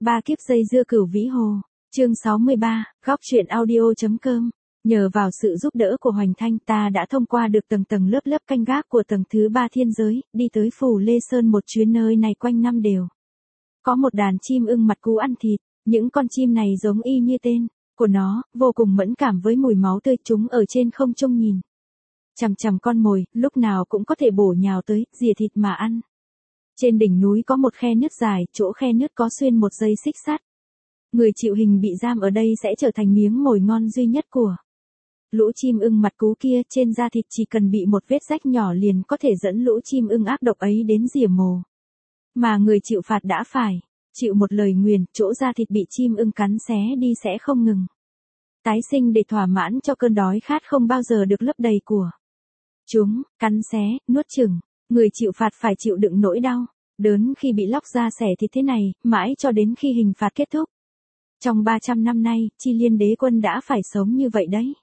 Ba kiếp dây dưa Cửu Vĩ Hồ, chương 63, góc truyện audio.com. Nhờ vào sự giúp đỡ của Hoành Thanh, ta đã thông qua được tầng tầng lớp lớp canh gác của tầng thứ 3 thiên giới, đi tới phủ Lê Sơn một chuyến. Nơi này quanh năm đều có một đàn chim ưng mặt cú ăn thịt. Những con chim này giống y như tên của nó, vô cùng mẫn cảm với mùi máu tươi. Chúng ở trên không trung nhìn chằm chằm con mồi, lúc nào cũng có thể bổ nhào tới, rỉa thịt mà ăn. Trên đỉnh núi có một khe nứt dài, chỗ khe nứt có xuyên một dây xích sắt. Người chịu hình bị giam ở đây sẽ trở thành miếng mồi ngon duy nhất của lũ chim ưng mặt cú kia. Trên da thịt chỉ cần bị một vết rách nhỏ liền có thể dẫn lũ chim ưng ác độc ấy đến rỉa mồ. Mà người chịu phạt đã phải chịu một lời nguyền, chỗ da thịt bị chim ưng cắn xé đi sẽ không ngừng tái sinh để thỏa mãn cho cơn đói khát không bao giờ được lấp đầy của chúng. Cắn xé, nuốt chửng, người chịu phạt phải chịu đựng nỗi đau đớn khi bị lóc da xẻ thịt thế này, mãi cho đến khi hình phạt kết thúc. Trong 300 năm nay, Chi Liên Đế Quân đã phải sống như vậy đấy.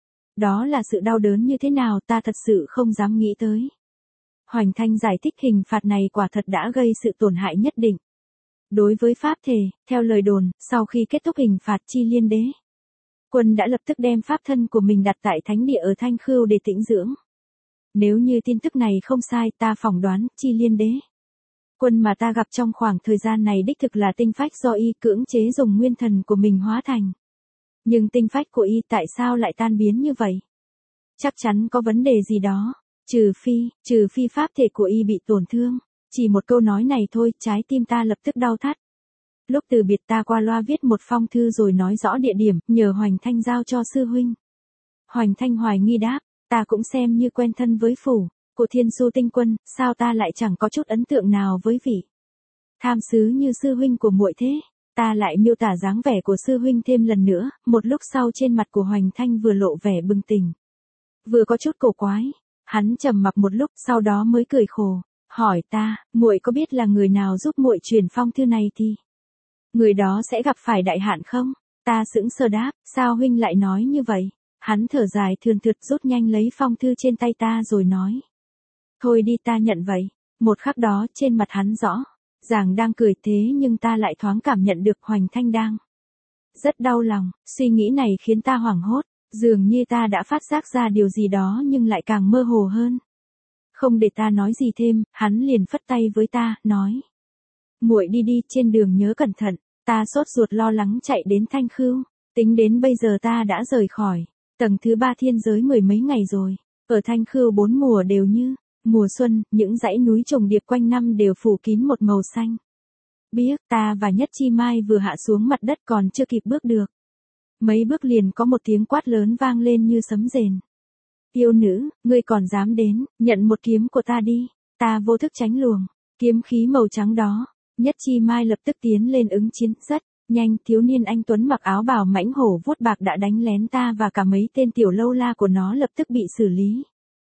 Đó là sự đau đớn như thế nào ta thật sự không dám nghĩ tới. Hoành Thanh giải thích hình phạt này quả thật đã gây sự tổn hại nhất định đối với pháp thể. Theo lời đồn, sau khi kết thúc hình phạt, Chi Liên Đế Quân đã lập tức đem pháp thân của mình đặt tại thánh địa ở Thanh Khưu để tĩnh dưỡng. Nếu như tin tức này không sai, ta phỏng đoán Chi Liên Đế Quân mà ta gặp trong khoảng thời gian này đích thực là tinh phách do y cưỡng chế dùng nguyên thần của mình hóa thành. Nhưng tinh phách của y tại sao lại tan biến như vậy? Chắc chắn có vấn đề gì đó. Trừ phi pháp thể của y bị tổn thương. Chỉ một câu nói này thôi, trái tim ta lập tức đau thắt. Lúc từ biệt ta qua loa viết một phong thư rồi nói rõ địa điểm, nhờ Hoành Thanh giao cho sư huynh. Hoành Thanh hoài nghi đáp, ta cũng xem như quen thân với phủ của Thiên Su Tinh Quân, sao ta lại chẳng có chút ấn tượng nào với vị tham sứ như sư huynh của muội thế? Ta lại miêu tả dáng vẻ của sư huynh thêm lần nữa. Một lúc sau trên mặt của Hoành Thanh vừa lộ vẻ bừng tỉnh, vừa có chút cổ quái. Hắn trầm mặc một lúc, sau đó mới cười khổ, hỏi ta, muội có biết là người nào giúp muội truyền phong thư này thì người đó sẽ gặp phải đại hạn không? Ta sững sờ đáp, sao huynh lại nói như vậy? Hắn thở dài thườn thượt rút nhanh lấy phong thư trên tay ta rồi nói, thôi đi, ta nhận vậy. Một khắc đó trên mặt hắn rõ ràng đang cười, thế nhưng ta lại thoáng cảm nhận được Hoành Thanh đang rất đau lòng. Suy nghĩ này khiến ta hoảng hốt, dường như ta đã phát giác ra điều gì đó nhưng lại càng mơ hồ hơn. Không để ta nói gì thêm, hắn liền phất tay với ta, nói, muội đi đi, trên đường nhớ cẩn thận. Ta sốt ruột lo lắng chạy đến Thanh Khưu. Tính đến bây giờ ta đã rời khỏi tầng thứ 3 thiên giới mười mấy ngày rồi. Ở Thanh Khưu 4 mùa đều như mùa xuân, những dãy núi trùng điệp quanh năm đều phủ kín một màu xanh biếc. Ta và Nhất Chi Mai vừa hạ xuống mặt đất còn chưa kịp bước được mấy bước liền có một tiếng quát lớn vang lên như sấm rền. Yêu nữ, ngươi còn dám đến, nhận một kiếm của ta đi. Ta vô thức tránh luồng kiếm khí màu trắng đó. Nhất Chi Mai lập tức tiến lên ứng chiến. Rất nhanh, thiếu niên anh tuấn mặc áo bào mãnh hổ vuốt bạc đã đánh lén ta và cả mấy tên tiểu lâu la của nó lập tức bị xử lý.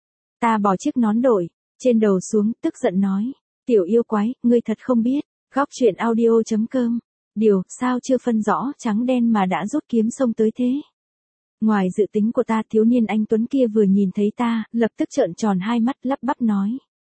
Ta bỏ chiếc nón đội trên đầu xuống, tức giận nói, tiểu yêu quái, ngươi thật không biết. Góc truyện audio.com. Điều, sao chưa phân rõ trắng đen mà đã rút kiếm xông tới thế? Ngoài dự tính của ta, thiếu niên anh tuấn kia vừa nhìn thấy ta, lập tức trợn tròn hai mắt lắp bắp nói,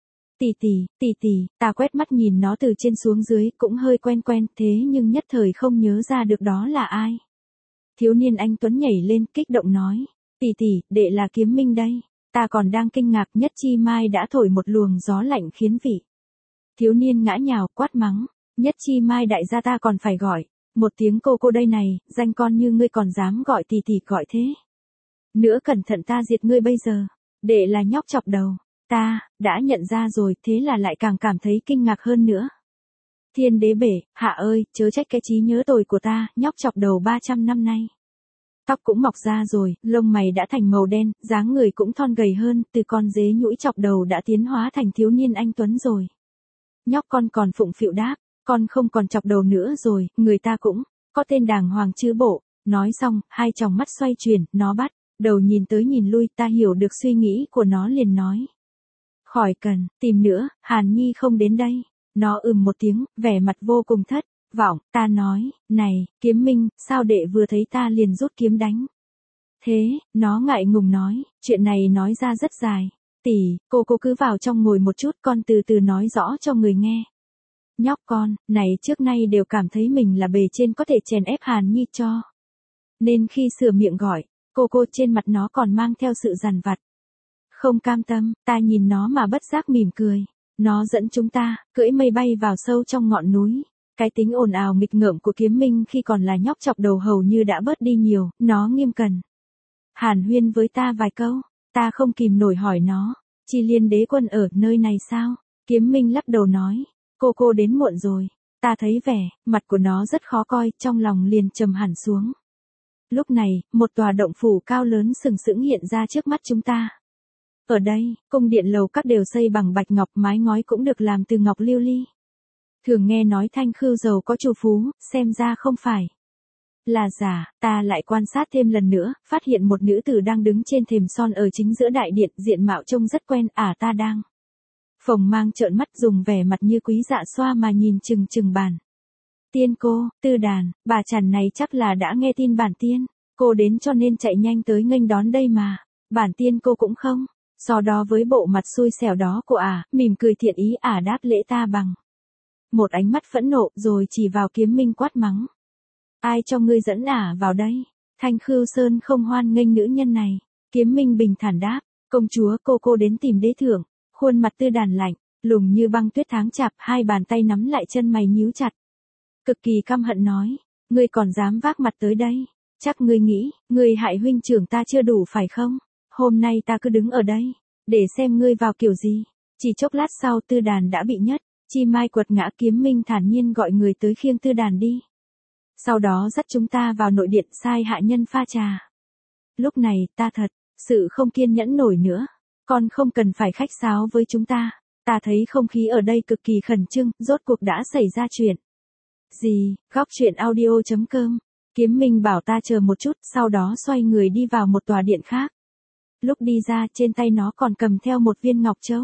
tỷ tỷ. Ta quét mắt nhìn nó từ trên xuống dưới, cũng hơi quen thế nhưng nhất thời không nhớ ra được đó là ai. Thiếu niên anh tuấn nhảy lên kích động nói, tỷ, đệ là Kiếm Minh đây. Ta còn đang kinh ngạc, Nhất Chi Mai đã thổi một luồng gió lạnh khiến vị thiếu niên ngã nhào, quát mắng, Nhất Chi Mai đại gia, ta còn phải gọi một tiếng cô đây này, danh con như ngươi còn dám gọi tỷ gọi thế nữa, cẩn thận ta diệt ngươi bây giờ. Đệ là nhóc chọc đầu. Ta đã nhận ra rồi, thế là lại càng cảm thấy kinh ngạc hơn nữa. Thiên đế bể hạ ơi, chớ trách cái trí nhớ tồi của ta. Nhóc chọc đầu 300 năm nay tóc cũng mọc ra rồi, lông mày đã thành màu đen, dáng người cũng thon gầy hơn, từ con dế nhũi chọc đầu đã tiến hóa thành thiếu niên anh tuấn rồi. Nhóc con còn phụng phịu đáp, con không còn chọc đầu nữa rồi, người ta cũng có tên đàng hoàng chứ bộ. Nói xong, hai tròng mắt xoay chuyển, nó bắt đầu nhìn tới nhìn lui. Ta hiểu được suy nghĩ của nó liền nói, khỏi cần tìm nữa, Hàn Nhi không đến đây. Nó một tiếng, vẻ mặt vô cùng thất vọng. Ta nói, này, Kiếm Minh, sao đệ vừa thấy ta liền rút kiếm đánh thế? Nó ngại ngùng nói, chuyện này nói ra rất dài. Tỷ, cô cứ vào trong ngồi một chút, con từ từ nói rõ cho người nghe. Nhóc con, này trước nay đều cảm thấy mình là bề trên có thể chèn ép Hàn Nhi cho. Nên khi sửa miệng gọi, cô trên mặt nó còn mang theo sự dằn vặt. Không cam tâm, ta nhìn nó mà bất giác mỉm cười. Nó dẫn chúng ta, cưỡi mây bay vào sâu trong ngọn núi. Cái tính ồn ào nghịch ngợm của Kiếm Minh khi còn là nhóc chọc đầu hầu như đã bớt đi nhiều, nó nghiêm cẩn. Hàn huyên với ta vài câu, ta không kìm nổi hỏi nó, Chi Liên đế quân ở nơi này sao? Kiếm Minh lắc đầu nói, cô đến muộn rồi. Ta thấy vẻ, mặt của nó rất khó coi, trong lòng liền trầm hẳn xuống. Lúc này, một tòa động phủ cao lớn sừng sững hiện ra trước mắt chúng ta. Ở đây, cung điện lầu các đều xây bằng bạch ngọc, mái ngói cũng được làm từ ngọc lưu ly. Thường nghe nói Thanh Khư giàu có trù phú, xem ra không phải là giả. Ta lại quan sát thêm lần nữa, phát hiện một nữ tử đang đứng trên thềm son ở chính giữa đại điện, diện mạo trông rất quen. Ta đang phồng mang trợn mắt, dùng vẻ mặt như quý dạ xoa mà nhìn chừng bản tiên cô. Tư Đàn, bà chằn này chắc là đã nghe tin bản tiên cô đến cho nên chạy nhanh tới nghênh đón đây mà. Bản tiên cô cũng không so đó với bộ mặt xui xẻo đó của mỉm cười thiện ý. Đáp lễ ta bằng một ánh mắt phẫn nộ, rồi chỉ vào Kiếm Minh quát mắng. Ai cho ngươi dẫn vào đây? Thanh Khư Sơn không hoan nghênh nữ nhân này. Kiếm Minh bình thản đáp, công chúa, cô đến tìm đế thượng. Khuôn mặt Tư Đàn lạnh lùng như băng tuyết tháng chạp, hai bàn tay nắm lại chân mày nhíu chặt. Cực kỳ căm hận nói, ngươi còn dám vác mặt tới đây? Chắc ngươi nghĩ, ngươi hại huynh trưởng ta chưa đủ phải không? Hôm nay ta cứ đứng ở đây, để xem ngươi vào kiểu gì. Chỉ chốc lát sau Tư Đàn đã bị nhất chi mai quật ngã. Kiếm Minh thản nhiên gọi người tới khiêng Tư Đàn đi. Sau đó dắt chúng ta vào nội điện, sai hạ nhân pha trà. Lúc này, ta thật sự không kiên nhẫn nổi nữa. Con không cần phải khách sáo với chúng ta. Ta thấy không khí ở đây cực kỳ khẩn trương, rốt cuộc đã xảy ra chuyện gì? Góc truyện audio.com. Kiếm Minh bảo ta chờ một chút, sau đó xoay người đi vào một tòa điện khác. Lúc đi ra, trên tay nó còn cầm theo một viên ngọc châu.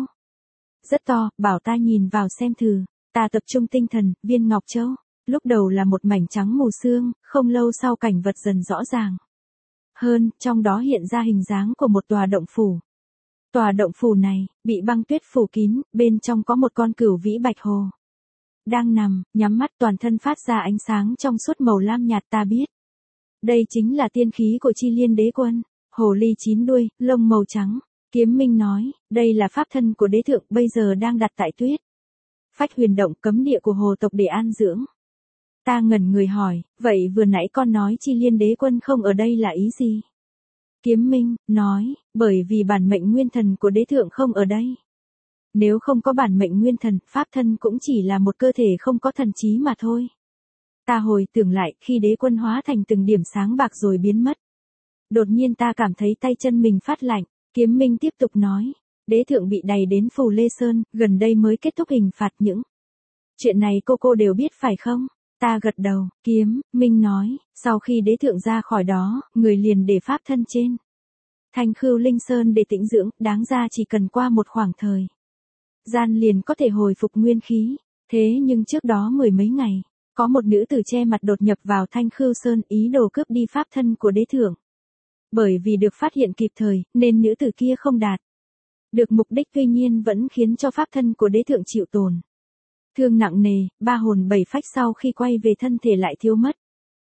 Rất to, bảo ta nhìn vào xem thử. Ta tập trung tinh thần, viên ngọc châu lúc đầu là một mảnh trắng mù sương, không lâu sau cảnh vật dần rõ ràng hơn, trong đó hiện ra hình dáng của một tòa động phủ. Tòa động phủ này bị băng tuyết phủ kín, bên trong có một con cửu vĩ bạch hồ đang nằm, nhắm mắt, toàn thân phát ra ánh sáng trong suốt màu lam nhạt. Ta biết đây chính là tiên khí của Chi Liên đế quân. Hồ ly 9 đuôi, lông màu trắng. Kiếm Minh nói, đây là pháp thân của đế thượng, bây giờ đang đặt tại Tuyết Phách Huyền Động, cấm địa của hồ tộc để an dưỡng. Ta ngẩn người hỏi, vậy vừa nãy con nói Chi Liên đế quân không ở đây là ý gì? Kiếm Minh nói, bởi vì bản mệnh nguyên thần của đế thượng không ở đây. Nếu không có bản mệnh nguyên thần, pháp thân cũng chỉ là một cơ thể không có thần trí mà thôi. Ta hồi tưởng lại, khi đế quân hóa thành từng điểm sáng bạc rồi biến mất. Đột nhiên ta cảm thấy tay chân mình phát lạnh. Kiếm Minh tiếp tục nói, đế thượng bị đày đến Phù Lê Sơn, gần đây mới kết thúc hình phạt. Những chuyện này cô đều biết phải không? Ta gật đầu. Kiếm Minh nói, sau khi đế thượng ra khỏi đó, người liền để pháp thân trên Thanh Khưu Linh Sơn để tĩnh dưỡng, đáng ra chỉ cần qua một khoảng thời gian liền có thể hồi phục nguyên khí. Thế nhưng trước đó mười mấy ngày, có một nữ tử che mặt đột nhập vào Thanh Khưu Sơn, ý đồ cướp đi pháp thân của đế thượng. Bởi vì được phát hiện kịp thời, nên nữ tử kia không đạt được mục đích, tuy nhiên vẫn khiến cho pháp thân của đế thượng chịu tổn thương nặng nề. 3 hồn 7 phách sau khi quay về thân thể lại thiếu mất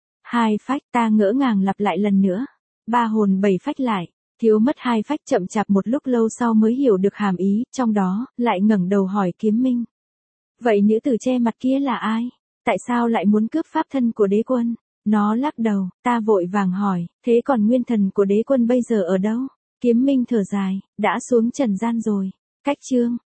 2 phách. Ta ngỡ ngàng lặp lại lần nữa, 3 hồn 7 phách lại thiếu mất 2 phách. Chậm chạp một lúc lâu sau mới hiểu được hàm ý trong đó, lại ngẩng đầu hỏi Kiếm Minh, vậy nữ tử che mặt kia là ai? Tại sao lại muốn cướp pháp thân của đế quân? Nó lắc đầu. Ta vội vàng hỏi, thế còn nguyên thần của đế quân bây giờ ở đâu? Kiếm Minh thở dài, đã xuống trần gian rồi. Cách chương